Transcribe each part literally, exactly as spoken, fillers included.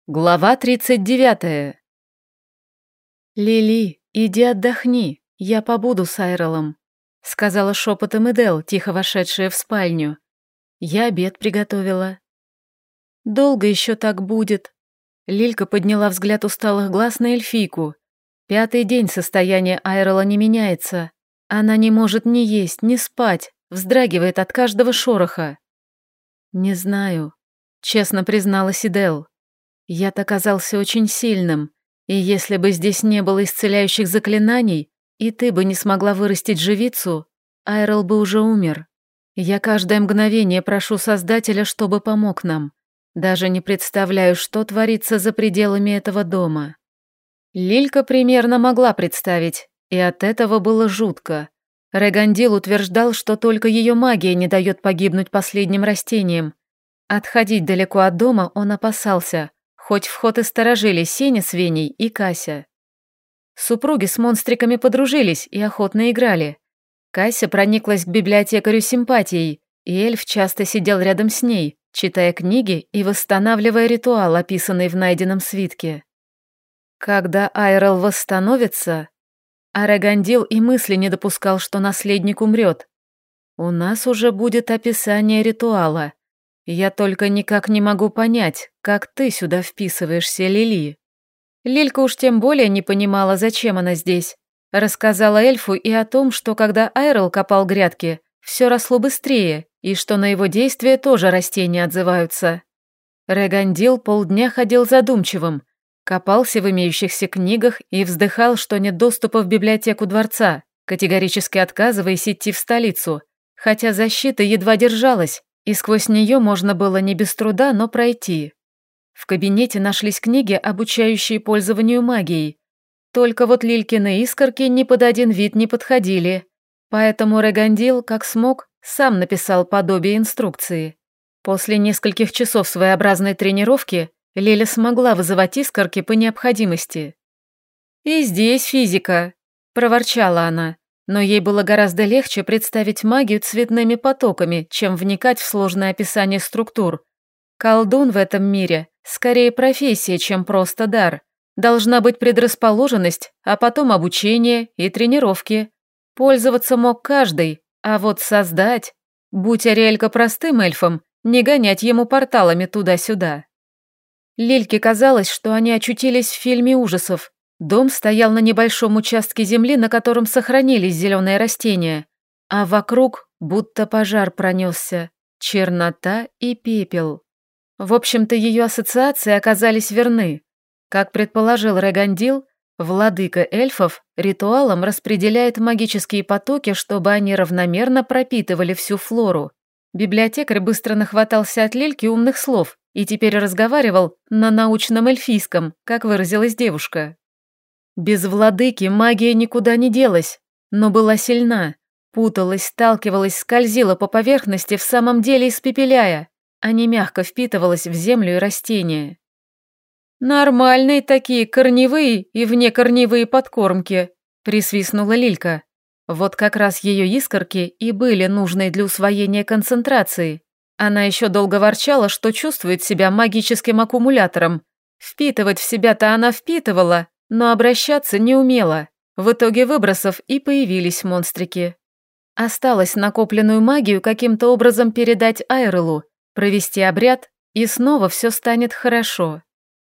Глава тридцать девятая. «Лили, иди отдохни, я побуду с Айролом», — сказала шепотом Эдел, тихо вошедшая в спальню. «Я обед приготовила». «Долго еще так будет?» Лилька подняла взгляд усталых глаз на эльфийку. Пятый день состояние Айрола не меняется. Она не может ни есть, ни спать, вздрагивает от каждого шороха. «Не знаю», — честно призналась Эдел. Яд оказался очень сильным, и если бы здесь не было исцеляющих заклинаний, и ты бы не смогла вырастить живицу, Айрол бы уже умер. Я каждое мгновение прошу Создателя, чтобы помог нам. Даже не представляю, что творится за пределами этого дома». Лилька примерно могла представить, и от этого было жутко. Регандил утверждал, что только ее магия не дает погибнуть последним растениям. Отходить далеко от дома он опасался, хоть вход и сторожили Сеня с Веней и Кася. Супруги с монстриками подружились и охотно играли. Кася прониклась к библиотекарю симпатией, и эльф часто сидел рядом с ней, читая книги и восстанавливая ритуал, описанный в найденном свитке. Когда Айрол восстановится, Арагандил и мысли не допускал, что наследник умрет. У нас уже будет описание ритуала. Я только никак не могу понять, как ты сюда вписываешься, Лили. Лилька уж тем более не понимала, зачем она здесь. Рассказала эльфу и о том, что когда Айрол копал грядки, все росло быстрее, и что на его действия тоже растения отзываются. Регандил полдня ходил задумчивым, копался в имеющихся книгах и вздыхал, что нет доступа в библиотеку дворца, категорически отказываясь идти в столицу, хотя защита едва держалась, и сквозь нее можно было не без труда, но пройти. В кабинете нашлись книги, обучающие пользованию магией. Только вот Лилькины искорки ни под один вид не подходили, поэтому Регандил, как смог, сам написал подобие инструкции. После нескольких часов своеобразной тренировки Лиля смогла вызывать искорки по необходимости. «И здесь физика», – проворчала она. Но ей было гораздо легче представить магию цветными потоками, чем вникать в сложное описание структур. Колдун в этом мире скорее профессия, чем просто дар. Должна быть предрасположенность, а потом обучение и тренировки. Пользоваться мог каждый, а вот создать... Будь Ариэлька простым эльфом, не гонять ему порталами туда-сюда. Лильке казалось, что они очутились в фильме ужасов. Дом стоял на небольшом участке земли, на котором сохранились зеленые растения, а вокруг будто пожар пронесся, чернота и пепел. В общем-то, ее ассоциации оказались верны. Как предположил Регандил, владыка эльфов ритуалом распределяет магические потоки, чтобы они равномерно пропитывали всю флору. Библиотекарь быстро нахватался от Лильки умных слов и теперь разговаривал на научном эльфийском, как выразилась девушка. Без владыки магия никуда не делась, но была сильна, путалась, сталкивалась, скользила по поверхности, в самом деле испепеляя, а не мягко впитывалась в землю и растения. «Нормальные такие корневые и внекорневые подкормки», – присвистнула Лилька. Вот как раз ее искорки и были нужны для усвоения концентрации. Она еще долго ворчала, что чувствует себя магическим аккумулятором. Впитывать в себя-то она впитывала, но обращаться не умела. В итоге выбросов и появились монстрики. Осталось накопленную магию каким-то образом передать Айролу, провести обряд, и снова все станет хорошо.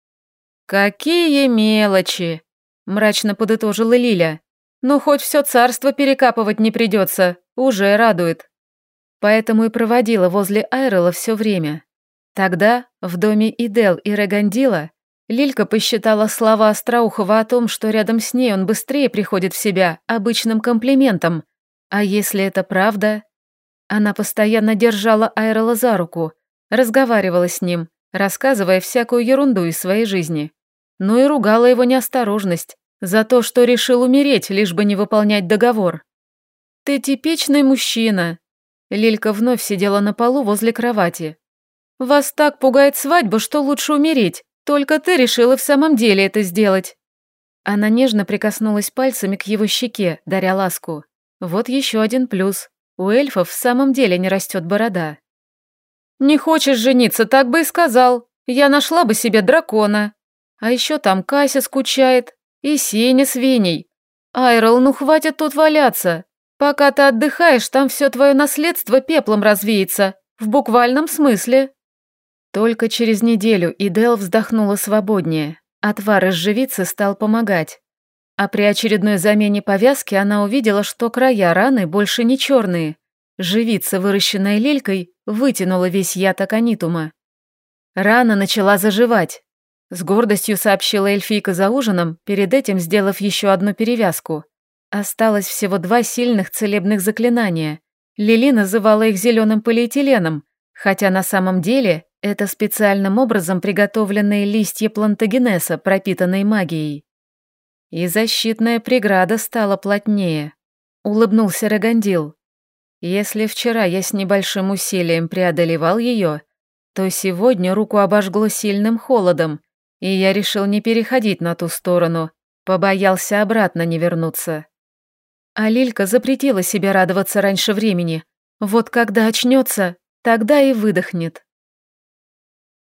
«Какие мелочи!» – мрачно подытожила Лиля. «Ну, хоть все царство перекапывать не придется, уже радует». Поэтому и проводила возле Айрола все время. Тогда в доме Эдел и Регандила Лилька посчитала слова Остроухова о том, что рядом с ней он быстрее приходит в себя, обычным комплиментом. А если это правда? Она постоянно держала Айрола за руку, разговаривала с ним, рассказывая всякую ерунду из своей жизни. Ну и ругала его неосторожность за то, что решил умереть, лишь бы не выполнять договор. «Ты типичный мужчина». Лилька вновь сидела на полу возле кровати. «Вас так пугает свадьба, что лучше умереть. Только ты решила в самом деле это сделать». Она нежно прикоснулась пальцами к его щеке, даря ласку. Вот еще один плюс. У эльфов в самом деле не растет борода. «Не хочешь жениться, так бы и сказал. я нашла бы себе дракона. А еще там Кася скучает, и Сеня с Веней. Айрол, ну хватит тут валяться. Пока ты отдыхаешь, там все твое наследство пеплом развеется. В буквальном смысле. Только через неделю Идел вздохнула свободнее. Отвар из живицы стал помогать. А при очередной замене повязки она увидела, что края раны больше не черные. Живица, выращенная лилькой, вытянула весь яд аконитума. Рана начала заживать. С гордостью сообщила эльфийка за ужином, перед этим сделав еще одну перевязку. Осталось всего два сильных целебных заклинания. Лили называла их зеленым полиэтиленом, хотя на самом деле это специальным образом приготовленные листья плантагенеса, пропитанные магией. И защитная преграда стала плотнее. Улыбнулся Рагандил. Если вчера я с небольшим усилием преодолевал ее, то сегодня руку обожгло сильным холодом, и я решил не переходить на ту сторону, побоялся обратно не вернуться. А Лилька запретила себе радоваться раньше времени. Вот когда очнется, тогда и выдохнет.